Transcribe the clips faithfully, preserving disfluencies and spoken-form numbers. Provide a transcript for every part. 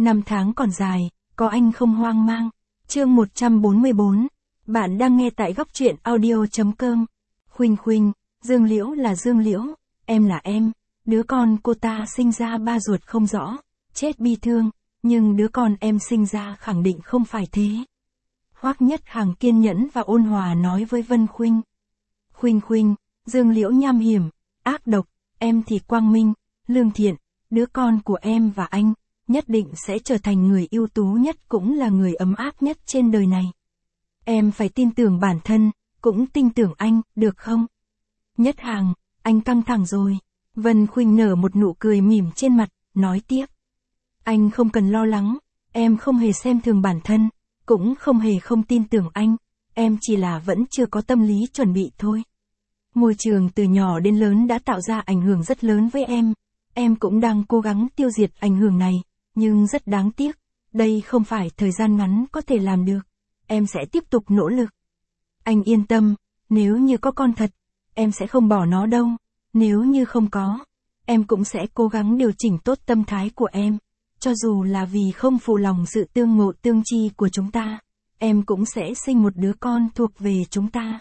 Năm tháng còn dài, có anh không hoang mang. Chương một trăm bốn mươi bốn. Bạn đang nghe tại góc truyện audio chấm com. Khuynh Khuynh, Dương Liễu là Dương Liễu, em là em. Đứa con cô ta sinh ra ba ruột không rõ, chết bi thương, nhưng đứa con em sinh ra khẳng định không phải thế. Hoắc Nhất Hằng kiên nhẫn và ôn hòa nói với Vân Khuynh. Khuynh Khuynh, Dương Liễu nham hiểm, ác độc, em thì quang minh, lương thiện, đứa con của em và anh nhất định sẽ trở thành người ưu tú nhất cũng là người ấm áp nhất trên đời này. Em phải tin tưởng bản thân, cũng tin tưởng anh, được không? Nhất Hằng, anh căng thẳng rồi. Vân Khuynh nở một nụ cười mỉm trên mặt, nói tiếp. Anh không cần lo lắng, em không hề xem thường bản thân, cũng không hề không tin tưởng anh, em chỉ là vẫn chưa có tâm lý chuẩn bị thôi. Môi trường từ nhỏ đến lớn đã tạo ra ảnh hưởng rất lớn với em, em cũng đang cố gắng tiêu diệt ảnh hưởng này, nhưng rất đáng tiếc, đây không phải thời gian ngắn có thể làm được, em sẽ tiếp tục nỗ lực. Anh yên tâm, nếu như có con thật, em sẽ không bỏ nó đâu, nếu như không có, em cũng sẽ cố gắng điều chỉnh tốt tâm thái của em, cho dù là vì không phụ lòng sự tương ngộ tương chi của chúng ta, em cũng sẽ sinh một đứa con thuộc về chúng ta.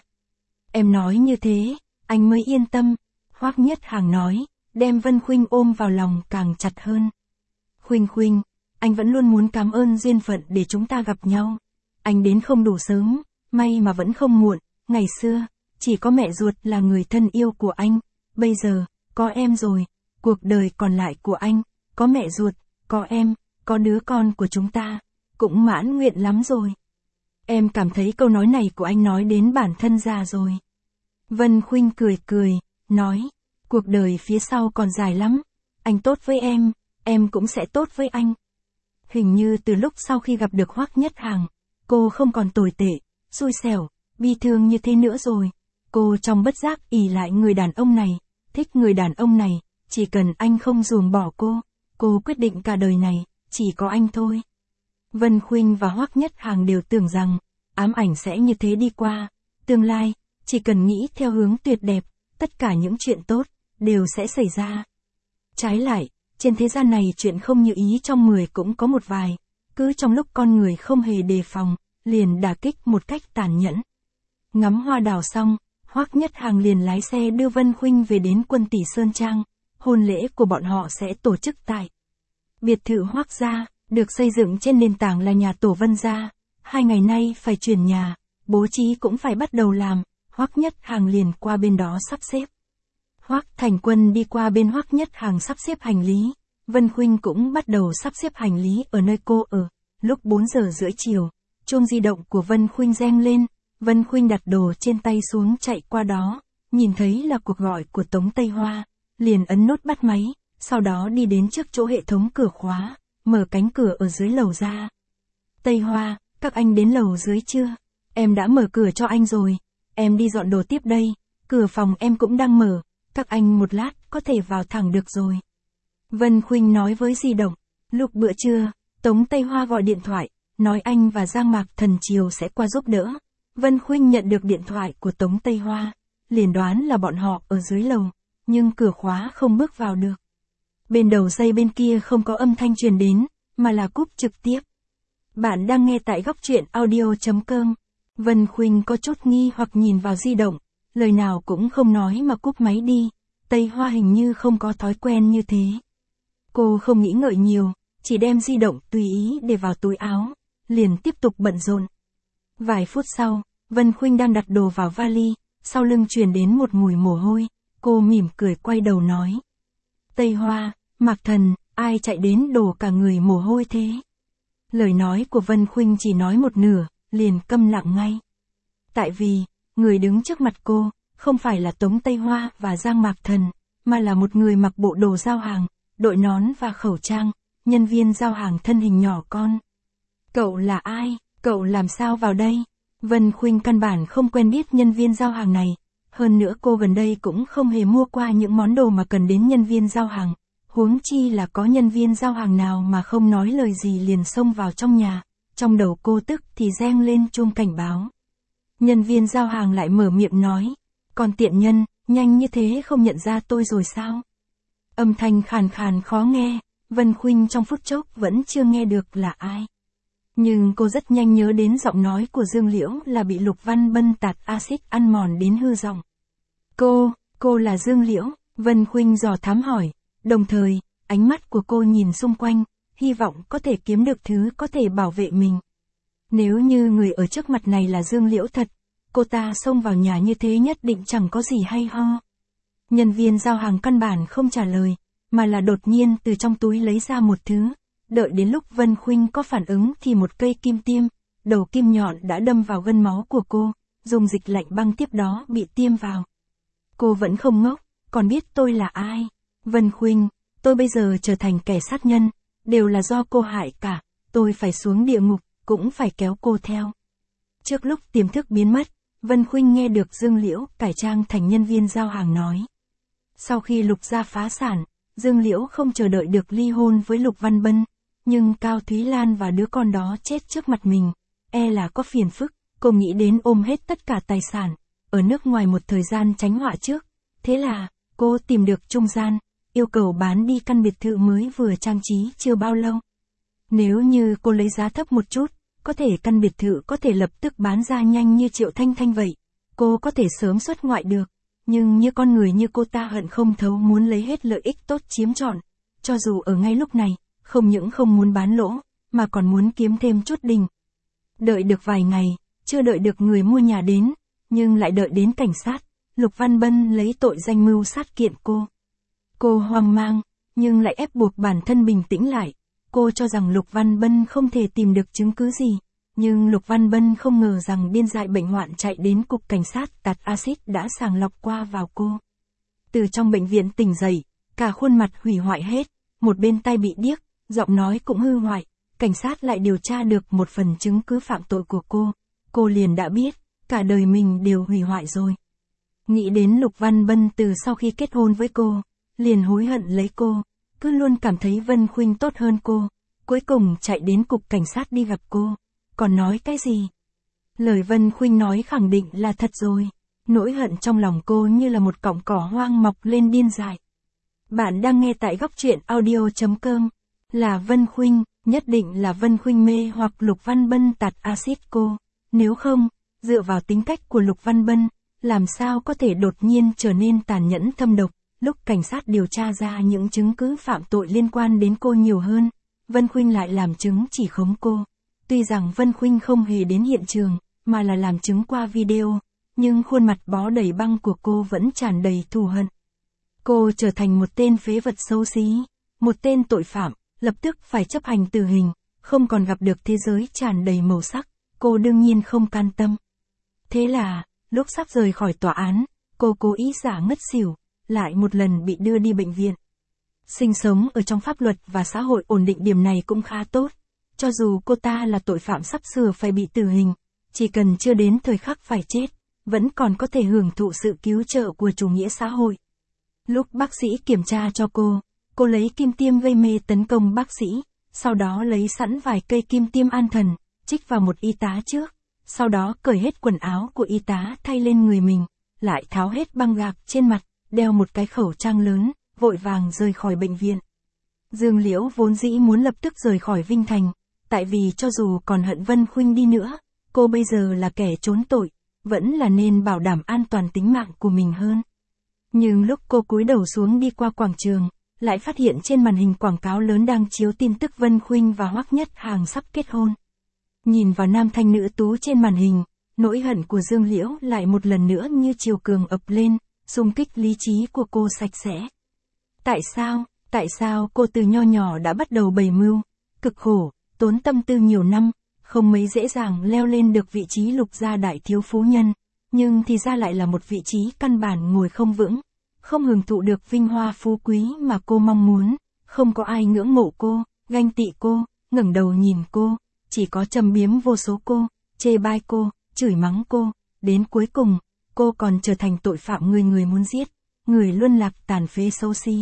Em nói như thế, anh mới yên tâm, Hoắc Nhất Hằng nói, đem Vân Khuynh ôm vào lòng càng chặt hơn. Khuynh Khuynh, anh vẫn luôn muốn cảm ơn duyên phận để chúng ta gặp nhau. Anh đến không đủ sớm, may mà vẫn không muộn, ngày xưa, chỉ có mẹ ruột là người thân yêu của anh, bây giờ, có em rồi, cuộc đời còn lại của anh, có mẹ ruột, có em, có đứa con của chúng ta, cũng mãn nguyện lắm rồi. Em cảm thấy câu nói này của anh nói đến bản thân già rồi. Vân Khuynh cười cười, nói, cuộc đời phía sau còn dài lắm, anh tốt với em, em cũng sẽ tốt với anh. Hình như từ lúc sau khi gặp được Hoắc Nhất Hằng, cô không còn tồi tệ, xui xẻo, bi thương như thế nữa rồi. Cô trong bất giác ỷ lại người đàn ông này, thích người đàn ông này, chỉ cần anh không ruồng bỏ cô, cô quyết định cả đời này, chỉ có anh thôi. Vân Khuynh và Hoắc Nhất Hằng đều tưởng rằng, ám ảnh sẽ như thế đi qua, tương lai, chỉ cần nghĩ theo hướng tuyệt đẹp, tất cả những chuyện tốt, đều sẽ xảy ra. Trái lại, trên thế gian này chuyện không như ý trong mười cũng có một vài, cứ trong lúc con người không hề đề phòng, liền đả kích một cách tàn nhẫn. Ngắm hoa đào xong, Hoắc Nhất Hằng liền lái xe đưa Vân Khuynh về đến Quân Tỷ Sơn Trang, hôn lễ của bọn họ sẽ tổ chức tại biệt thự Hoắc gia, được xây dựng trên nền tảng là nhà tổ Vân gia. Hai ngày nay phải chuyển nhà, bố trí cũng phải bắt đầu làm, Hoắc Nhất Hằng liền qua bên đó sắp xếp. Hoắc Thành Quân đi qua bên Hoắc Nhất Hằng sắp xếp hành lý, Vân Khuynh cũng bắt đầu sắp xếp hành lý ở nơi cô ở. Lúc bốn giờ rưỡi chiều, chuông di động của Vân Khuynh reng lên, Vân Khuynh đặt đồ trên tay xuống chạy qua đó, nhìn thấy là cuộc gọi của Tống Tây Hoa, liền ấn nút bắt máy, sau đó đi đến trước chỗ hệ thống cửa khóa, mở cánh cửa ở dưới lầu ra. Tây Hoa, các anh đến lầu dưới chưa? Em đã mở cửa cho anh rồi, em đi dọn đồ tiếp đây, cửa phòng em cũng đang mở, các anh một lát có thể vào thẳng được rồi. Vân Khuynh nói với di động, lúc bữa trưa, Tống Tây Hoa gọi điện thoại, nói anh và Giang Mạc Thần chiều sẽ qua giúp đỡ. Vân Khuynh nhận được điện thoại của Tống Tây Hoa, liền đoán là bọn họ ở dưới lầu, nhưng cửa khóa không bước vào được. Bên đầu dây bên kia không có âm thanh truyền đến, mà là cúp trực tiếp. Bạn đang nghe tại góc truyện audio chấm com. Vân Khuynh có chút nghi hoặc nhìn vào di động, lời nào cũng không nói mà cúp máy đi. Tây Hoa hình như không có thói quen như thế. Cô không nghĩ ngợi nhiều, chỉ đem di động tùy ý để vào túi áo, liền tiếp tục bận rộn. Vài phút sau, Vân Khuynh đang đặt đồ vào vali, sau lưng truyền đến một mùi mồ hôi, cô mỉm cười quay đầu nói. Tây Hoa, Mạc Thần, ai chạy đến đổ cả người mồ hôi thế? Lời nói của Vân Khuynh chỉ nói một nửa, liền câm lặng ngay. Tại vì, người đứng trước mặt cô, không phải là Tống Tây Hoa và Giang Mạc Thần, mà là một người mặc bộ đồ giao hàng, đội nón và khẩu trang, nhân viên giao hàng thân hình nhỏ con. Cậu là ai? Cậu làm sao vào đây? Vân Khuynh căn bản không quen biết nhân viên giao hàng này, hơn nữa cô gần đây cũng không hề mua qua những món đồ mà cần đến nhân viên giao hàng, huống chi là có nhân viên giao hàng nào mà không nói lời gì liền xông vào trong nhà, trong đầu cô tức thì reng lên chuông cảnh báo. Nhân viên giao hàng lại mở miệng nói, còn tiện nhân, nhanh như thế không nhận ra tôi rồi sao? Âm thanh khàn khàn khó nghe, Vân Khuynh trong phút chốc vẫn chưa nghe được là ai. Nhưng cô rất nhanh nhớ đến giọng nói của Dương Liễu là bị Lục Văn Bân tạt axit ăn mòn đến hư giọng. Cô, cô là Dương Liễu, Vân Khuynh dò thám hỏi, đồng thời, ánh mắt của cô nhìn xung quanh, hy vọng có thể kiếm được thứ có thể bảo vệ mình. Nếu như người ở trước mặt này là Dương Liễu thật, cô ta xông vào nhà như thế nhất định chẳng có gì hay ho. Nhân viên giao hàng căn bản không trả lời, mà là đột nhiên từ trong túi lấy ra một thứ. Đợi đến lúc Vân Khuynh có phản ứng thì một cây kim tiêm, đầu kim nhọn đã đâm vào gân máu của cô, dùng dịch lạnh băng tiếp đó bị tiêm vào. Cô vẫn không ngốc, còn biết tôi là ai. Vân Khuynh, tôi bây giờ trở thành kẻ sát nhân, đều là do cô hại cả, tôi phải xuống địa ngục, cũng phải kéo cô theo. Trước lúc tiềm thức biến mất, Vân Khuynh nghe được Dương Liễu cải trang thành nhân viên giao hàng nói. Sau khi Lục gia phá sản, Dương Liễu không chờ đợi được ly hôn với Lục Văn Bân, nhưng Cao Thúy Lan và đứa con đó chết trước mặt mình, e là có phiền phức, cô nghĩ đến ôm hết tất cả tài sản, ở nước ngoài một thời gian tránh họa trước. Thế là, cô tìm được trung gian, yêu cầu bán đi căn biệt thự mới vừa trang trí chưa bao lâu. Nếu như cô lấy giá thấp một chút, có thể căn biệt thự có thể lập tức bán ra nhanh như Triệu Thanh Thanh vậy. Cô có thể sớm xuất ngoại được, nhưng như con người như cô ta hận không thấu muốn lấy hết lợi ích tốt chiếm trọn. Cho dù ở ngay lúc này, không những không muốn bán lỗ, mà còn muốn kiếm thêm chút đình. Đợi được vài ngày, chưa đợi được người mua nhà đến, nhưng lại đợi đến cảnh sát, Lục Văn Bân lấy tội danh mưu sát kiện cô. Cô hoang mang, nhưng lại ép buộc bản thân bình tĩnh lại. Cô cho rằng Lục Văn Bân không thể tìm được chứng cứ gì, nhưng Lục Văn Bân không ngờ rằng điên dại bệnh hoạn chạy đến cục cảnh sát tạt axit đã sàng lọc qua vào cô. Từ trong bệnh viện tỉnh dậy, cả khuôn mặt hủy hoại hết, một bên tay bị điếc, giọng nói cũng hư hoại, cảnh sát lại điều tra được một phần chứng cứ phạm tội của cô, cô liền đã biết, cả đời mình đều hủy hoại rồi. Nghĩ đến Lục Văn Bân từ sau khi kết hôn với cô, liền hối hận lấy cô, cứ luôn cảm thấy Vân Khuynh tốt hơn cô, cuối cùng chạy đến cục cảnh sát đi gặp cô, còn nói cái gì? Lời Vân Khuynh nói khẳng định là thật rồi, nỗi hận trong lòng cô như là một cọng cỏ hoang mọc lên điên dại. Bạn đang nghe tại góc truyện audio chấm com, là Vân Khuynh, nhất định là Vân Khuynh mê hoặc Lục Văn Bân tạt axit cô, nếu không, dựa vào tính cách của Lục Văn Bân, làm sao có thể đột nhiên trở nên tàn nhẫn thâm độc. Lúc cảnh sát điều tra ra những chứng cứ phạm tội liên quan đến cô nhiều hơn, Vân Khuynh lại làm chứng chỉ khống cô. Tuy rằng Vân Khuynh không hề đến hiện trường, mà là làm chứng qua video, nhưng khuôn mặt bó đầy băng của cô vẫn tràn đầy thù hận. Cô trở thành một tên phế vật xấu xí, một tên tội phạm, lập tức phải chấp hành tử hình, không còn gặp được thế giới tràn đầy màu sắc, cô đương nhiên không can tâm. Thế là, lúc sắp rời khỏi tòa án, cô cố ý giả ngất xỉu, lại một lần bị đưa đi bệnh viện. Sinh sống ở trong pháp luật và xã hội ổn định điểm này cũng khá tốt. Cho dù cô ta là tội phạm sắp sửa phải bị tử hình, chỉ cần chưa đến thời khắc phải chết, vẫn còn có thể hưởng thụ sự cứu trợ của chủ nghĩa xã hội. Lúc bác sĩ kiểm tra cho cô, cô lấy kim tiêm gây mê tấn công bác sĩ, sau đó lấy sẵn vài cây kim tiêm an thần, trích vào một y tá trước, sau đó cởi hết quần áo của y tá thay lên người mình, lại tháo hết băng gạc trên mặt, đeo một cái khẩu trang lớn, vội vàng rời khỏi bệnh viện. Dương Liễu vốn dĩ muốn lập tức rời khỏi Vinh Thành, tại vì cho dù còn hận Vân Khuynh đi nữa, cô bây giờ là kẻ trốn tội, vẫn là nên bảo đảm an toàn tính mạng của mình hơn. Nhưng lúc cô cúi đầu xuống đi qua quảng trường, lại phát hiện trên màn hình quảng cáo lớn đang chiếu tin tức Vân Khuynh và Hoắc Nhất Hàng sắp kết hôn. Nhìn vào nam thanh nữ tú trên màn hình, nỗi hận của Dương Liễu lại một lần nữa như triều cường ập lên, xung kích lý trí của cô sạch sẽ. Tại sao, tại sao cô từ nho nhỏ đã bắt đầu bày mưu, cực khổ, tốn tâm tư nhiều năm, không mấy dễ dàng leo lên được vị trí Lục gia đại thiếu phú nhân, nhưng thì ra lại là một vị trí căn bản ngồi không vững, không hưởng thụ được vinh hoa phú quý mà cô mong muốn, không có ai ngưỡng mộ cô, ganh tị cô, ngẩng đầu nhìn cô, chỉ có châm biếm vô số cô, chê bai cô, chửi mắng cô, đến cuối cùng, cô còn trở thành tội phạm người người muốn giết, người luân lạc tàn phế xấu xí.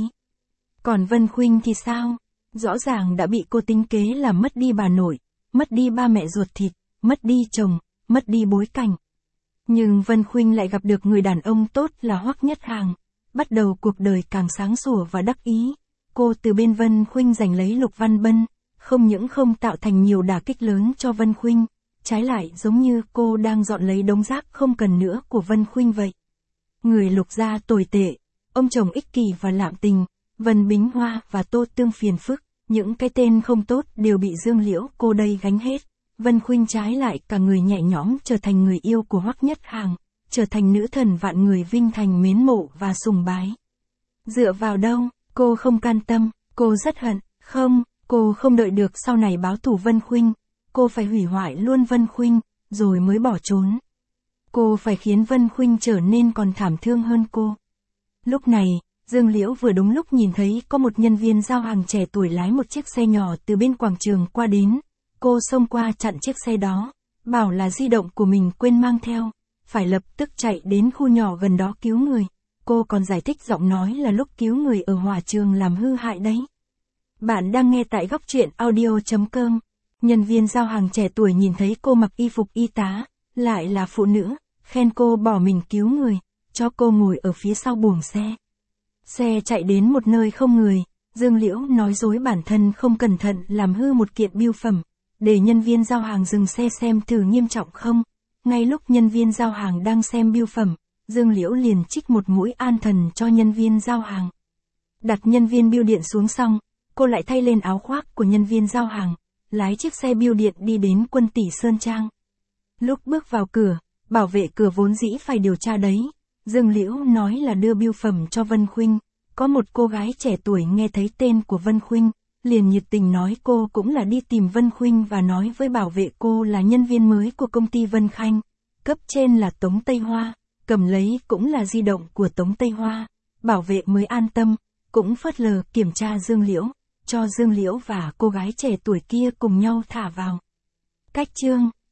Còn Vân Khuynh thì sao? Rõ ràng đã bị cô tính kế làm mất đi bà nội, mất đi ba mẹ ruột thịt, mất đi chồng, mất đi bối cảnh. Nhưng Vân Khuynh lại gặp được người đàn ông tốt là Hoắc Nhất Hàng, bắt đầu cuộc đời càng sáng sủa và đắc ý. cô từ bên Vân Khuynh giành lấy Lục Văn Bân, không những không tạo thành nhiều đả kích lớn cho Vân Khuynh, trái lại giống như cô đang dọn lấy đống rác không cần nữa của Vân Khuynh vậy. Người Lục gia tồi tệ, ông chồng ích kỷ và lạm tình, Vân Bính Hoa và Tô Tương phiền phức, những cái tên không tốt đều bị Dương Liễu cô đây gánh hết. Vân Khuynh trái lại cả người nhẹ nhõm trở thành người yêu của Hoắc Nhất Hàng, trở thành nữ thần vạn người vinh thành mến mộ và sùng bái. Dựa vào đâu, cô không can tâm, cô rất hận, không, cô không đợi được sau này báo thù Vân Khuynh, cô phải hủy hoại luôn Vân Khuynh, rồi mới bỏ trốn. Cô phải khiến Vân Khuynh trở nên còn thảm thương hơn cô. Lúc này, Dương Liễu vừa đúng lúc nhìn thấy có một nhân viên giao hàng trẻ tuổi lái một chiếc xe nhỏ từ bên quảng trường qua đến. Cô xông qua chặn chiếc xe đó, bảo là di động của mình quên mang theo, phải lập tức chạy đến khu nhỏ gần đó cứu người. Cô còn giải thích giọng nói là lúc cứu người ở hỏa trường làm hư hại đấy. Bạn đang nghe tại góc truyện audio chấm com. Nhân viên giao hàng trẻ tuổi nhìn thấy cô mặc y phục y tá, lại là phụ nữ, khen cô bỏ mình cứu người, cho cô ngồi ở phía sau buồng xe. Xe chạy đến một nơi không người, Dương Liễu nói dối bản thân không cẩn thận làm hư một kiện bưu phẩm, để nhân viên giao hàng dừng xe xem thử nghiêm trọng không. Ngay lúc nhân viên giao hàng đang xem bưu phẩm, Dương Liễu liền trích một mũi an thần cho nhân viên giao hàng. Đặt nhân viên bưu điện xuống xong, cô lại thay lên áo khoác của nhân viên giao hàng, lái chiếc xe bưu điện đi đến Quân Tỷ Sơn Trang. Lúc bước vào cửa, bảo vệ cửa vốn dĩ phải điều tra đấy. Dương Liễu nói là đưa bưu phẩm cho Vân Khuynh, có một cô gái trẻ tuổi nghe thấy tên của Vân Khuynh, liền nhiệt tình nói cô cũng là đi tìm Vân Khuynh và nói với bảo vệ cô là nhân viên mới của công ty Vân Khanh, cấp trên là Tống Tây Hoa, cầm lấy cũng là di động của Tống Tây Hoa, bảo vệ mới an tâm, cũng phớt lờ kiểm tra Dương Liễu, cho Dương Liễu và cô gái trẻ tuổi kia cùng nhau thả vào. Cách chương